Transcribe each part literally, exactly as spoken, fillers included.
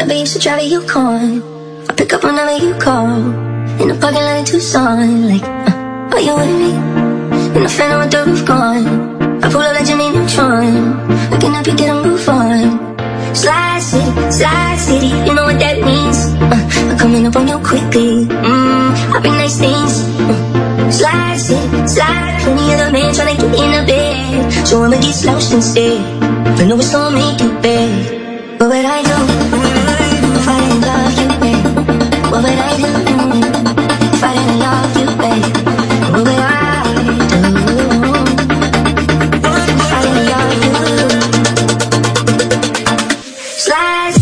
Remember you used to drive a Yukon. I pick up whenever you call. In the parking lot in Tucson. Like, uh, are you with me? In the Phantom with the roof gone. I pull up like Jimmy Neutron. Looking up, you get a move on. Slide City, Slide City, you know what that means. uh, I'm coming up on you quickly. Mmm, I bring nice things. uh, Slide City, slide. Plenty of the men tryna get in the bed. So I'ma get slouched instead. I know it's gonna make you bad. What would I do if I didn't love you, babe? What would I do if I didn't love you, babe? What would I do if I didn't love you? Slide.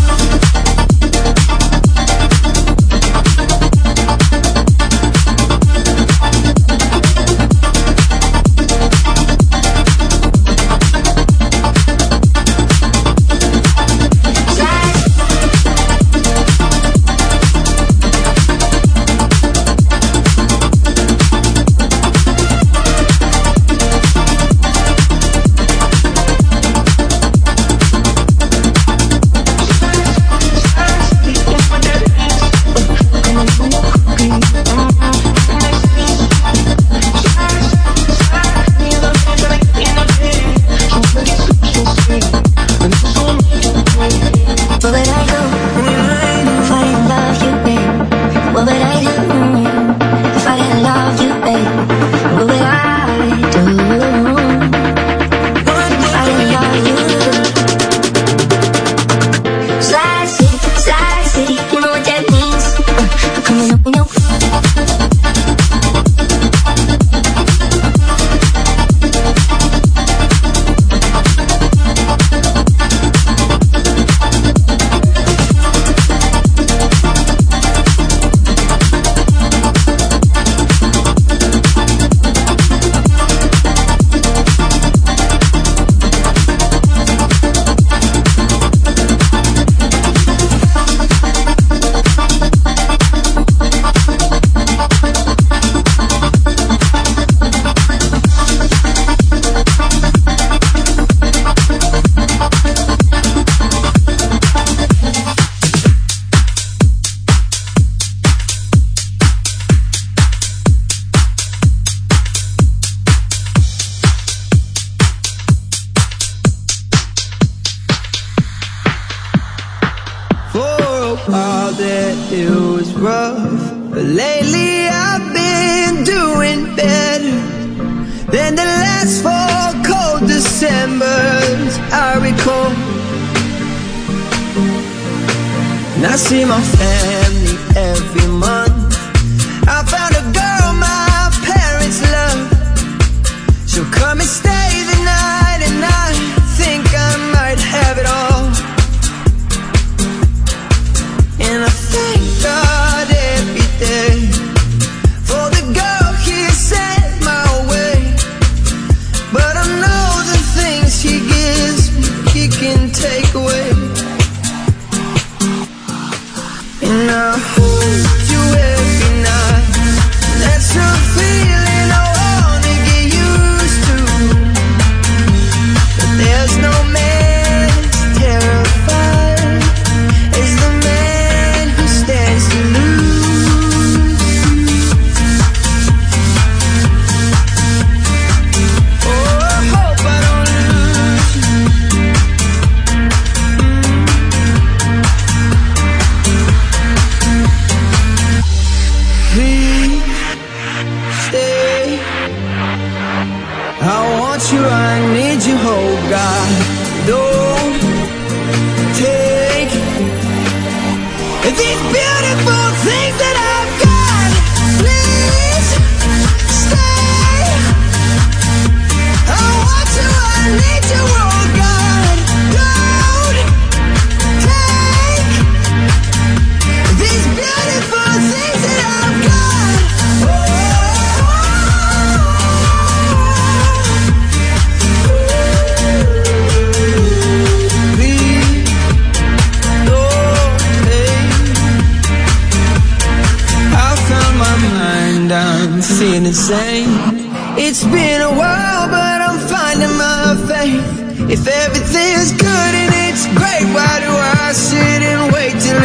It's been a while, but I'm finding my faith. If everything's good and it's great, why do I sit and wait till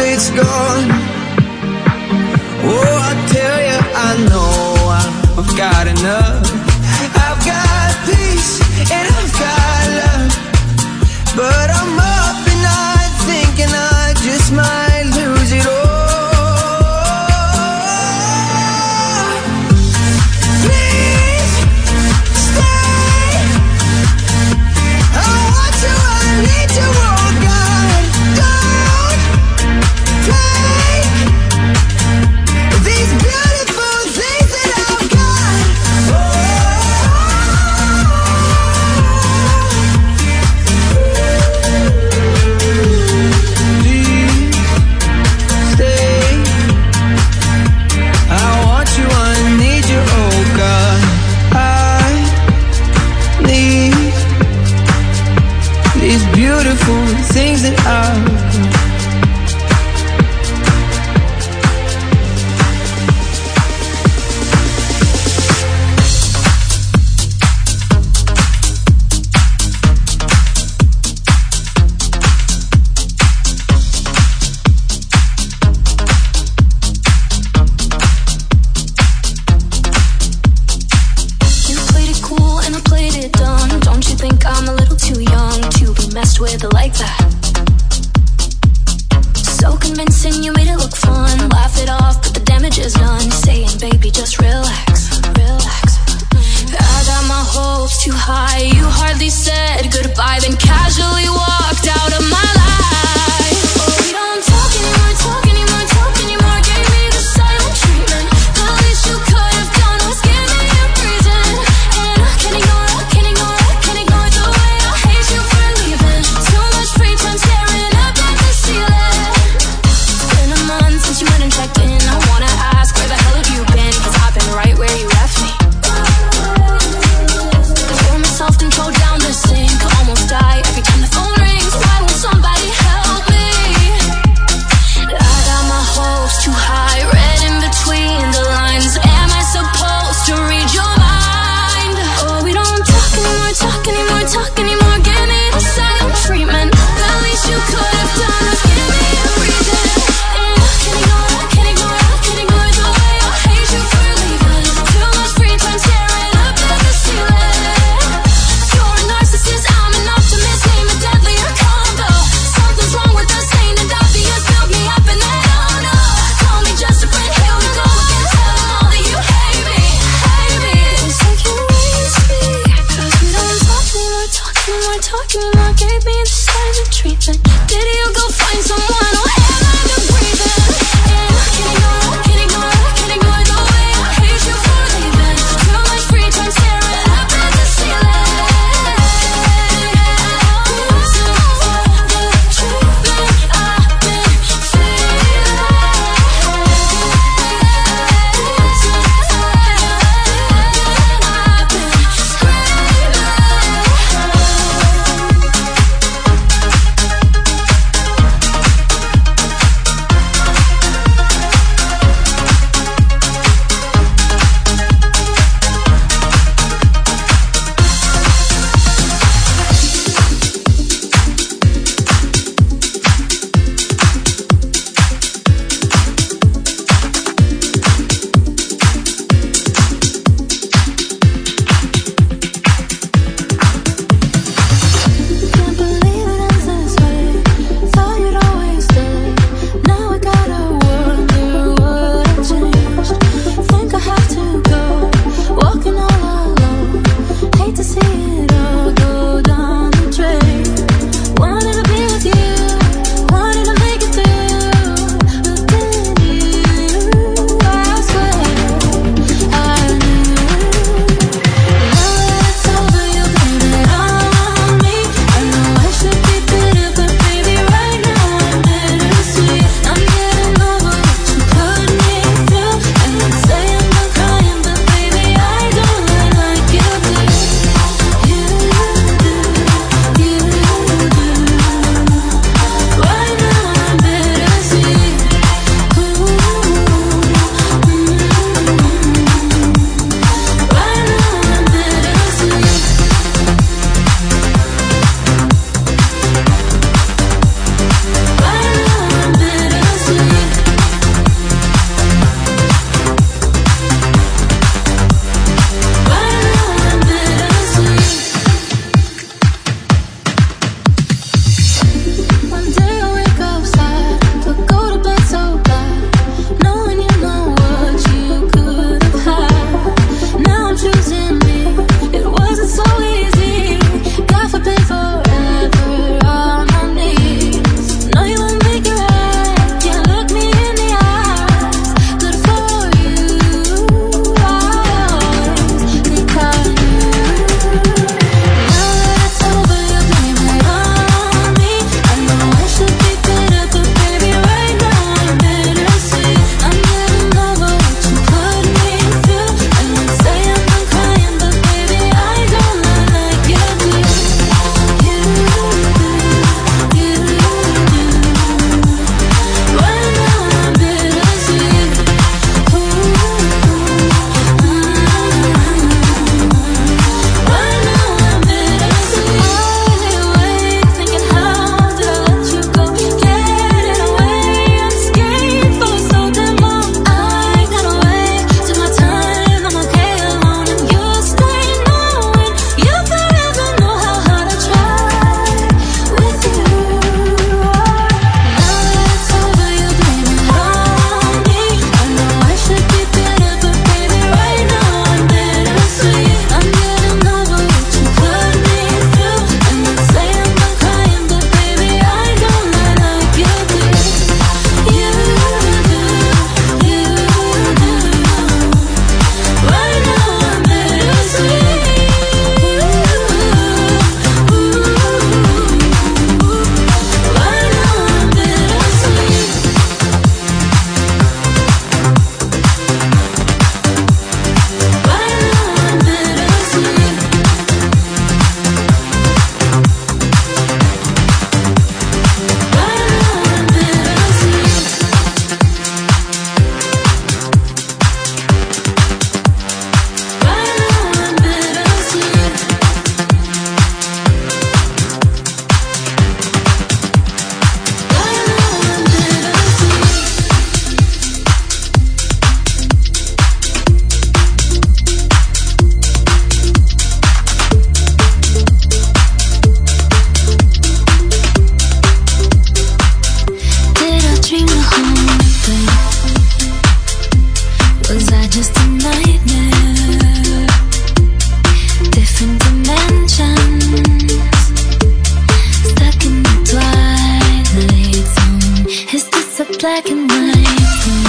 black and white.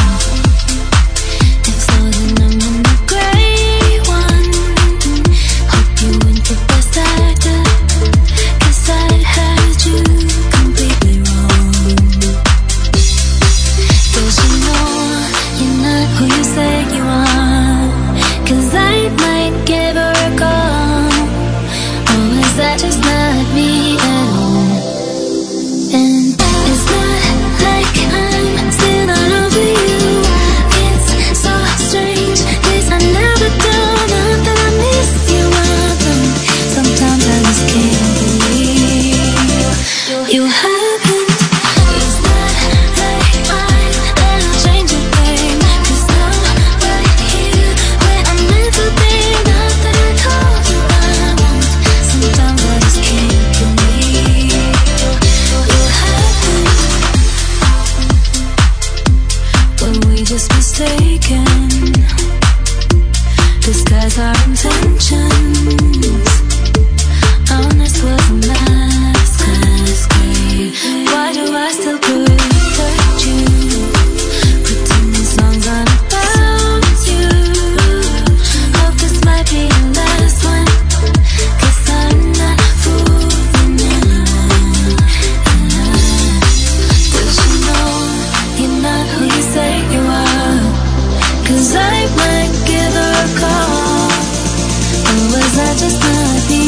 It's all the numb and the gray one. Hope you went the best actor, 'cause I had you completely wrong. Does you know you're not who you say you are? 'Cause I might give her a call. Or is that just not me at all? And it's not like I'm still not over you. It's so strange, 'cause I never do. Not that I miss you, I don't. Sometimes I just can't believe you haven't. It's not like I'm gonna change a thing, 'cause I'm right here where I'm meant to be. Not that I told you I won't. Sometimes I just can't believe you haven't. Were we just mistaken? Disguise our intentions. Honest was a masquerade. Why do I still protect you? Pretending songs aren't about you. Hope this might be the last one, 'cause I'm not fooling anyone. Does you know you're not who you say you are? 'Cause I might give her a call. Or was I just not me?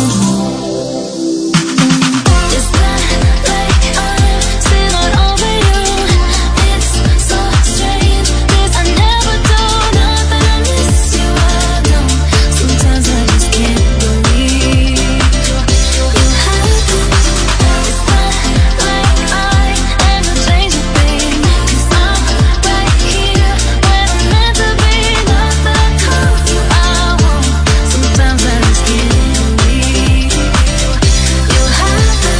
It's not like I'm still not over you. It's so strange, 'cause I never do. Not that I miss you, I don't. Sometimes I just can't believe you haven't. It's not like I ever change a thing, 'cause I'm right here where I'm meant to be. Not that I told you I won't. Sometimes I just can't believe you haven't.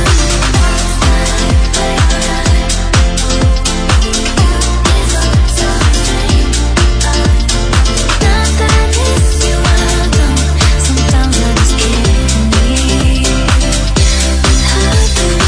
Not that I miss you, I don't. Sometimes I just can't believe you haven't.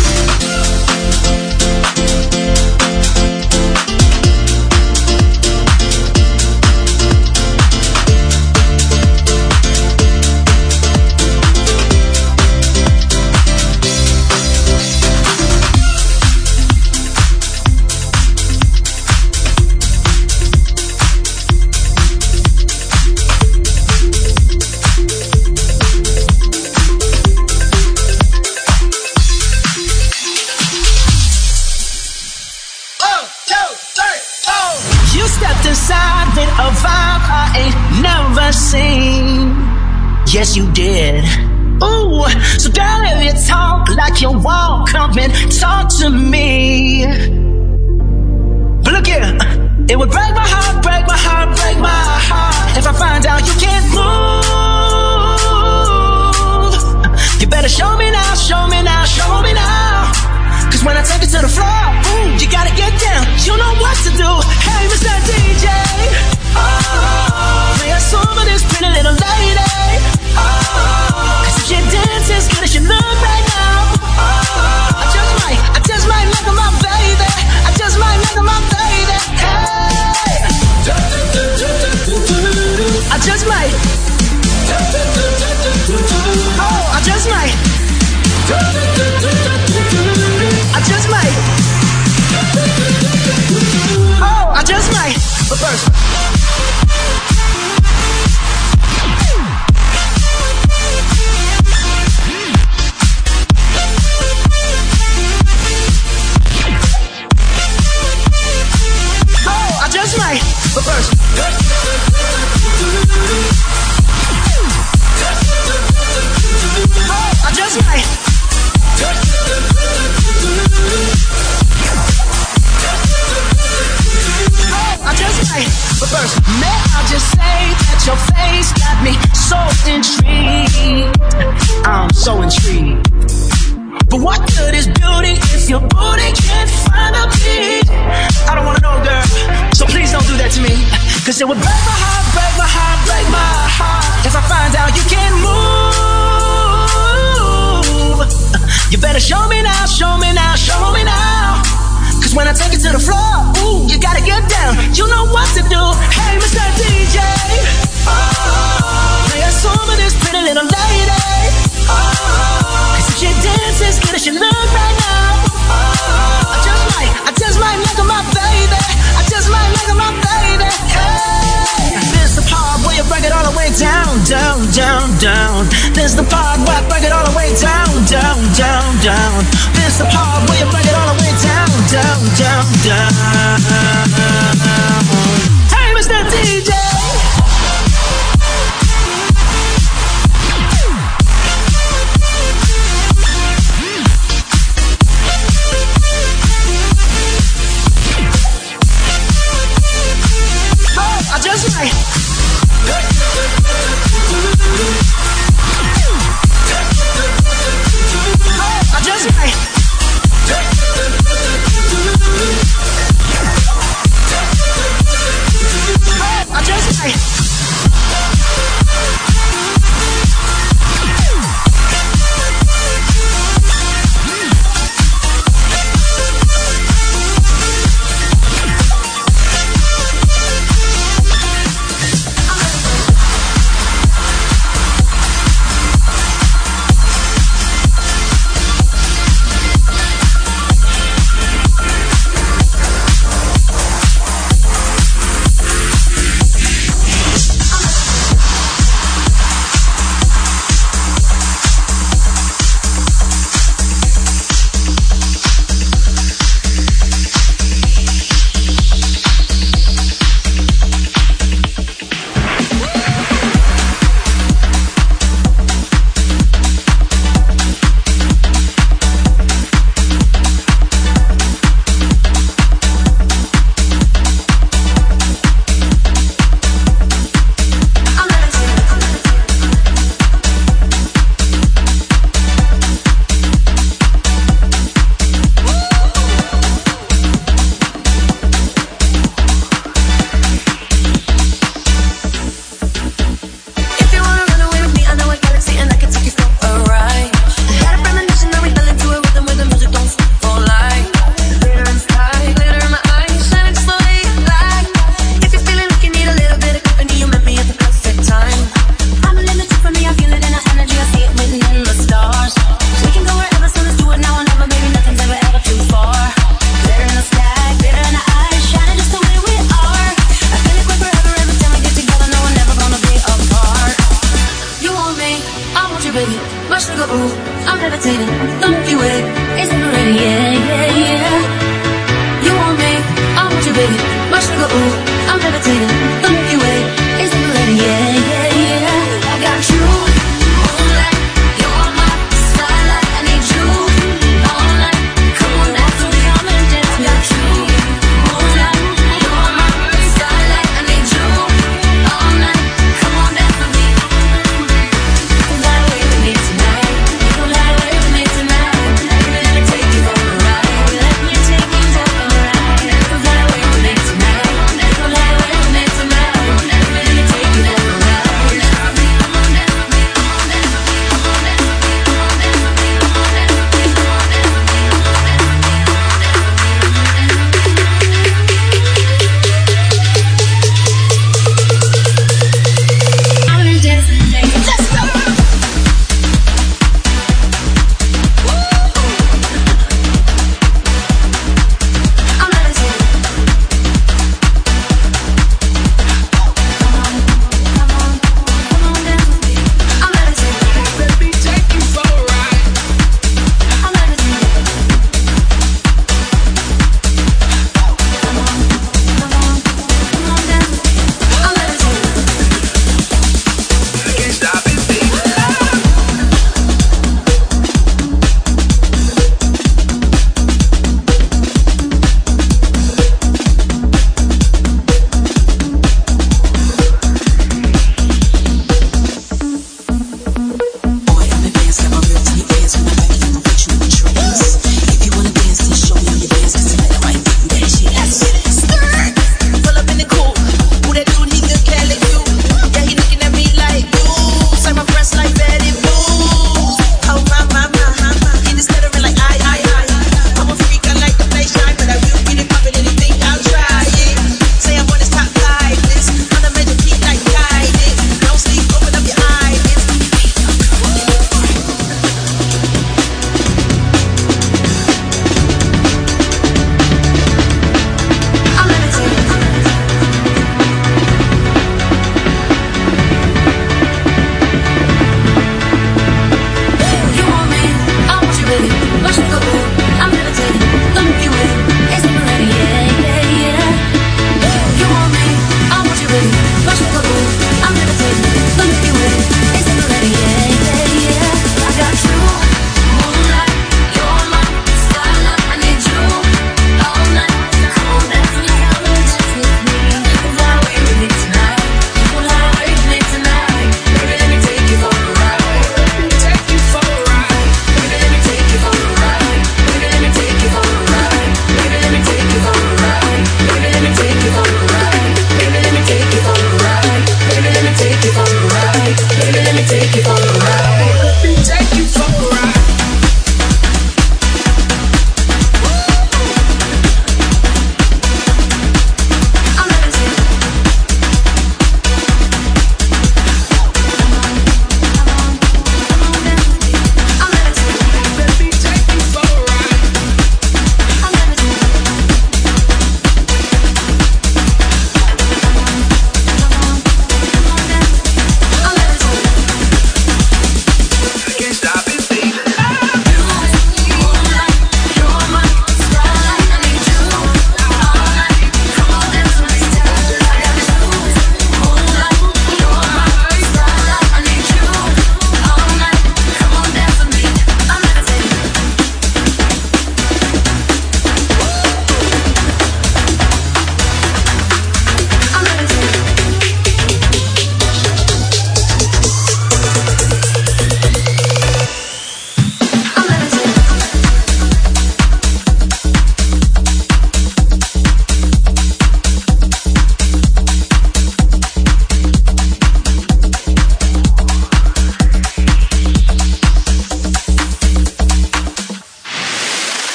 You stepped inside with a vibe I ain't never seen. Yes, you did. Ooh, so girl, if you talk like you walk, come and talk to me. But look here, it would break my heart, break my heart, break my heart if I find out you can't move. You better show me now, show me now, show me now. 'Cause when I take it to the floor, ooh, you gotta get down. You know what to do. Hey, Mister D J, oh, play a song for this pretty little lady. Oh, 'cause if you dance as good as you look right now, oh, I just might, I just might make her my baby. I just might make her my baby. Hey, I just might. Oh, I just might. I just might. Oh, I just might. But first, oh, I just might. But first, oh, I just might. I just might, but first, may I just say that your face got me so intrigued. I'm so intrigued. But what good is beauty if your booty can't find a beat? I don't wanna know, girl, so please don't do that to me. 'Cause it would break my heart, break my heart, break my heart if I find out you can't move. You better show me now, show me now, show me now. 'Cause when I take it to the floor, You know what to do. Hey, Mister D